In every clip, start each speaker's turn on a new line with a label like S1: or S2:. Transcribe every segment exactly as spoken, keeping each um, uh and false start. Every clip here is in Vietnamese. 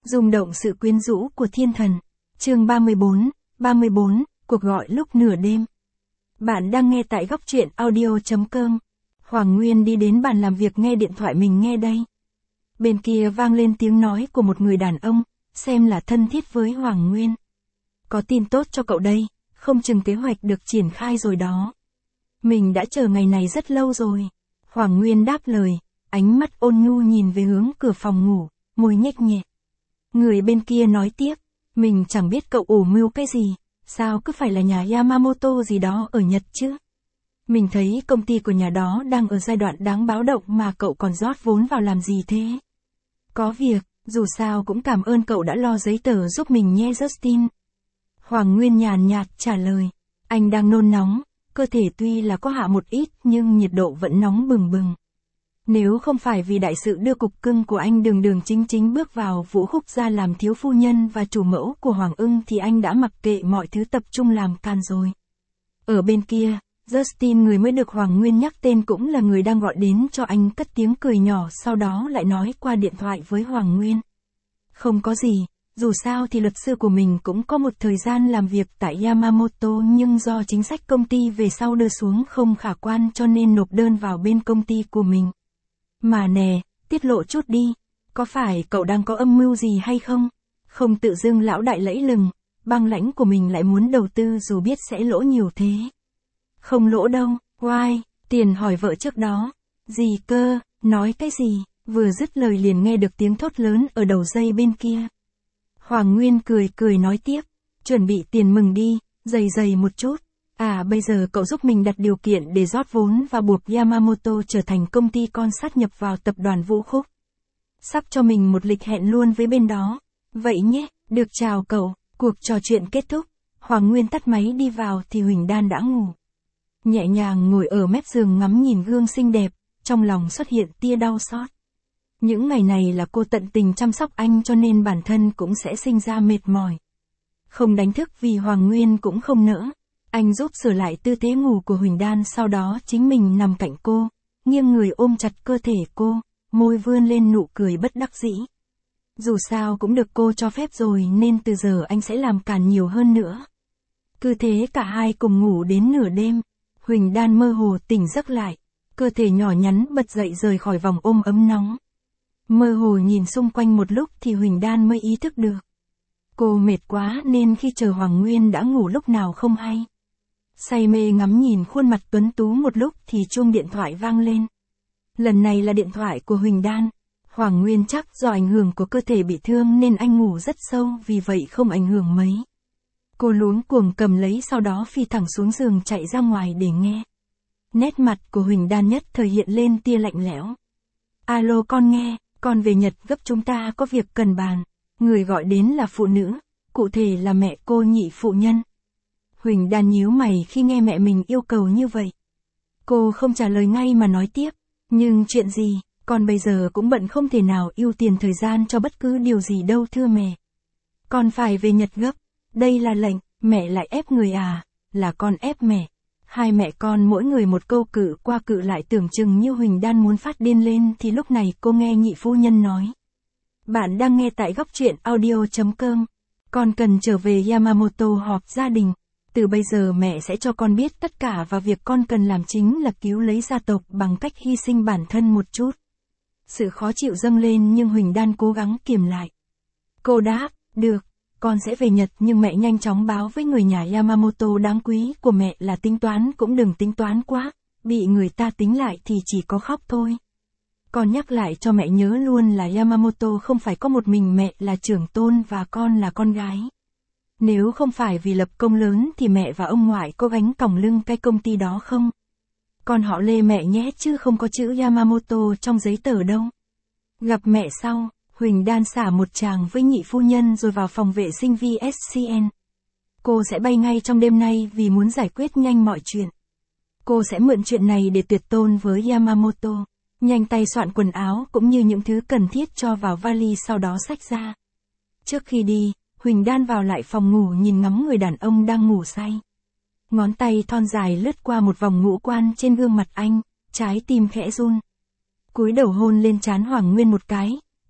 S1: Rung động sự quyến rũ của thiên thần. Chương ba mươi bốn, ba mươi bốn, cuộc gọi lúc nửa đêm. Bạn đang nghe tại góc truyện audio chấm com. Hoàng Nguyên đi đến bàn làm việc nghe điện thoại mình nghe đây. Bên kia vang lên tiếng nói của một người đàn ông, xem là thân thiết với Hoàng Nguyên. Có tin tốt cho cậu đây, không chừng kế hoạch được triển khai rồi đó. Mình đã chờ ngày này rất lâu rồi. Hoàng Nguyên đáp lời, ánh mắt ôn nhu nhìn về hướng cửa phòng ngủ, môi nhếch nhẹ. Người bên kia nói tiếp, mình chẳng biết cậu ủ mưu cái gì, sao cứ phải là nhà Yamamoto gì đó ở Nhật chứ. Mình thấy công ty của nhà đó đang ở giai đoạn đáng báo động mà cậu còn rót vốn vào làm gì thế? Có việc, dù sao cũng cảm ơn cậu đã lo giấy tờ giúp mình nhé Justin. Hoàng Nguyên nhàn nhạt trả lời, anh đang nôn nóng, cơ thể tuy là có hạ một ít nhưng nhiệt độ vẫn nóng bừng bừng. Nếu không phải vì đại sự đưa cục cưng của anh đường đường chính chính bước vào Vũ Khúc gia làm thiếu phu nhân và chủ mẫu của Hoàng Ưng thì anh đã mặc kệ mọi thứ tập trung làm càn rồi. Ở bên kia, Justin người mới được Hoàng Nguyên nhắc tên cũng là người đang gọi đến cho anh cất tiếng cười nhỏ sau đó lại nói qua điện thoại với Hoàng Nguyên. Không có gì, dù sao thì luật sư của mình cũng có một thời gian làm việc tại Yamamoto nhưng do chính sách công ty về sau đưa xuống không khả quan cho nên nộp đơn vào bên công ty của mình. Mà nè, tiết lộ chút đi, có phải cậu đang có âm mưu gì hay không? Không tự dưng lão đại lẫy lừng, băng lãnh của mình lại muốn đầu tư dù biết sẽ lỗ nhiều thế. Không lỗ đâu, why, Tiền hỏi vợ trước đó. Gì cơ, nói cái gì, vừa dứt lời liền nghe được tiếng thốt lớn ở đầu dây bên kia. Hoàng Nguyên cười cười nói tiếp, chuẩn bị tiền mừng đi, dày dày một chút. À bây giờ cậu giúp mình đặt điều kiện để rót vốn và buộc Yamamoto trở thành công ty con sát nhập vào tập đoàn Vũ Khúc. Sắp cho mình một lịch hẹn luôn với bên đó. Vậy nhé, được chào cậu. Cuộc trò chuyện kết thúc, Hoàng Nguyên tắt máy đi vào thì Huỳnh Đan đã ngủ. Nhẹ nhàng ngồi ở mép giường ngắm nhìn gương xinh đẹp, trong lòng xuất hiện tia đau xót. Những ngày này là cô tận tình chăm sóc anh cho nên bản thân cũng sẽ sinh ra mệt mỏi. Không đánh thức vì Hoàng Nguyên cũng không nỡ. Anh giúp sửa lại tư thế ngủ của Huỳnh Đan sau đó chính mình nằm cạnh cô, nghiêng người ôm chặt cơ thể cô, môi vươn lên nụ cười bất đắc dĩ. Dù sao cũng được cô cho phép rồi nên từ giờ anh sẽ làm càn nhiều hơn nữa. Cứ thế cả hai cùng ngủ đến nửa đêm, Huỳnh Đan mơ hồ tỉnh giấc lại, cơ thể nhỏ nhắn bật dậy rời khỏi vòng ôm ấm nóng. Mơ hồ nhìn xung quanh một lúc thì Huỳnh Đan mới ý thức được. Cô mệt quá nên khi chờ Hoàng Nguyên đã ngủ lúc nào không hay. Say mê ngắm nhìn khuôn mặt tuấn tú một lúc thì chuông điện thoại vang lên. Lần này là điện thoại của Huỳnh Đan. Hoàng Nguyên chắc do ảnh hưởng của cơ thể bị thương nên anh ngủ rất sâu vì vậy không ảnh hưởng mấy. Cô luống cuồng cầm lấy sau đó phi thẳng xuống giường chạy ra ngoài để nghe. Nét mặt của Huỳnh Đan nhất thời hiện lên tia lạnh lẽo. Alo con nghe, con về Nhật gấp chúng ta có việc cần bàn. Người gọi đến là phụ nữ, cụ thể là mẹ cô nhị phụ nhân. Huỳnh Đan nhíu mày khi nghe mẹ mình yêu cầu như vậy. Cô không trả lời ngay mà nói tiếp, nhưng chuyện gì, con bây giờ cũng bận không thể nào ưu tiên thời gian cho bất cứ điều gì đâu thưa mẹ. Con phải về Nhật gấp, đây là lệnh, mẹ lại ép người à, là con ép mẹ. Hai mẹ con mỗi người một câu cự qua cự lại tưởng chừng như Huỳnh Đan muốn phát điên lên thì lúc này cô nghe nhị phu nhân nói. Bạn đang nghe tại góc truyện audio chấm com. Con cần trở về Yamamoto họp gia đình. Từ bây giờ mẹ sẽ cho con biết tất cả và việc con cần làm chính là cứu lấy gia tộc bằng cách hy sinh bản thân một chút. Sự khó chịu dâng lên nhưng Huỳnh Đan cố gắng kiềm lại. Cô đáp, được, con sẽ về Nhật nhưng mẹ nhanh chóng báo với người nhà Yamamoto đáng quý của mẹ là tính toán cũng đừng tính toán quá, bị người ta tính lại thì chỉ có khóc thôi. Con nhắc lại cho mẹ nhớ luôn là Yamamoto không phải có một mình mẹ là trưởng tôn và con là con gái. Nếu không phải vì lập công lớn thì mẹ và ông ngoại có gánh còng lưng cái công ty đó không? Con họ Lê mẹ nhé chứ không có chữ Yamamoto trong giấy tờ đâu. Gặp mẹ sau, Huỳnh Đan xả một tràng với nhị phu nhân rồi vào phòng vệ sinh vê ét xê en. Cô sẽ bay ngay trong đêm nay vì muốn giải quyết nhanh mọi chuyện. Cô sẽ mượn chuyện này để tuyệt tôn với Yamamoto. Nhanh tay soạn quần áo cũng như những thứ cần thiết cho vào vali sau đó xách ra. Trước khi đi, Huỳnh Đan vào lại phòng ngủ nhìn ngắm người đàn ông đang ngủ say. Ngón tay thon dài lướt qua một vòng ngũ quan trên gương mặt anh, trái tim khẽ run. Cúi đầu hôn lên trán Hoàng Nguyên một cái,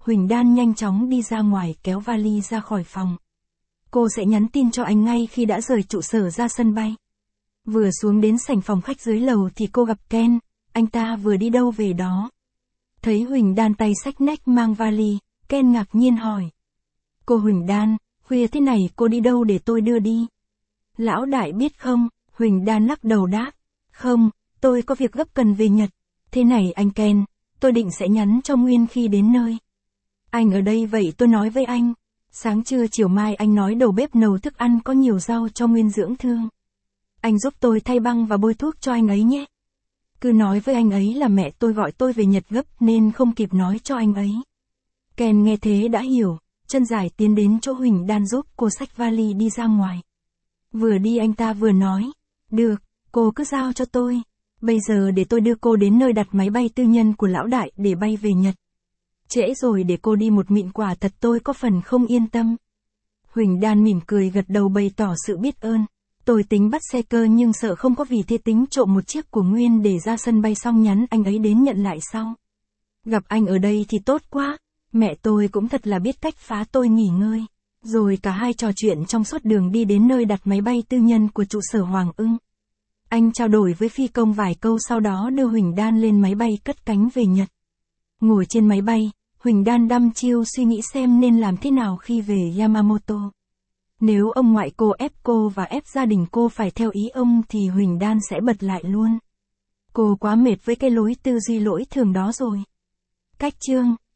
S1: Huỳnh Đan nhanh chóng đi ra ngoài kéo vali ra khỏi phòng. Cô sẽ nhắn tin cho anh ngay khi đã rời trụ sở ra sân bay. Vừa xuống đến sảnh phòng khách dưới lầu thì cô gặp Ken, anh ta vừa đi đâu về đó. Thấy Huỳnh Đan tay xách nách mang vali, Ken ngạc nhiên hỏi. Cô Huỳnh Đan, khuya thế này cô đi đâu để tôi đưa đi? Lão đại biết không? Huỳnh Đan lắc đầu đáp. Không, tôi có việc gấp cần về Nhật. Thế này anh Ken, tôi định sẽ nhắn cho Nguyên khi đến nơi. Anh ở đây vậy tôi nói với anh. Sáng trưa chiều mai anh nói đầu bếp nấu thức ăn có nhiều rau cho Nguyên dưỡng thương. Anh giúp tôi thay băng và bôi thuốc cho anh ấy nhé. Cứ nói với anh ấy là mẹ tôi gọi tôi về Nhật gấp nên không kịp nói cho anh ấy. Ken nghe thế đã hiểu, chân dài tiến đến chỗ Huỳnh Đan giúp cô xách vali đi ra ngoài. Vừa đi anh ta vừa nói, được, cô cứ giao cho tôi. Bây giờ để tôi đưa cô đến nơi đặt máy bay tư nhân của lão đại để bay về Nhật. Trễ rồi để cô đi một mịn quả thật tôi có phần không yên tâm. Huỳnh Đan mỉm cười gật đầu bày tỏ sự biết ơn. Tôi tính bắt xe cơ nhưng sợ không có vì thế tính trộm một chiếc của Nguyên để ra sân bay xong nhắn anh ấy đến nhận lại sau. Gặp anh ở đây thì tốt quá, mẹ tôi cũng thật là biết cách phá tôi nghỉ ngơi. Rồi cả hai trò chuyện trong suốt đường đi đến nơi đặt máy bay tư nhân của trụ sở Hoàng Ưng. Anh trao đổi với phi công vài câu sau đó đưa Huỳnh Đan lên máy bay cất cánh về Nhật. Ngồi trên máy bay, Huỳnh Đan đăm chiêu suy nghĩ xem nên làm thế nào khi về Yamamoto. Nếu ông ngoại cô ép cô và ép gia đình cô phải theo ý ông thì Huỳnh Đan sẽ bật lại luôn. Cô quá mệt với cái lối tư duy lỗi thường đó rồi. Cách chương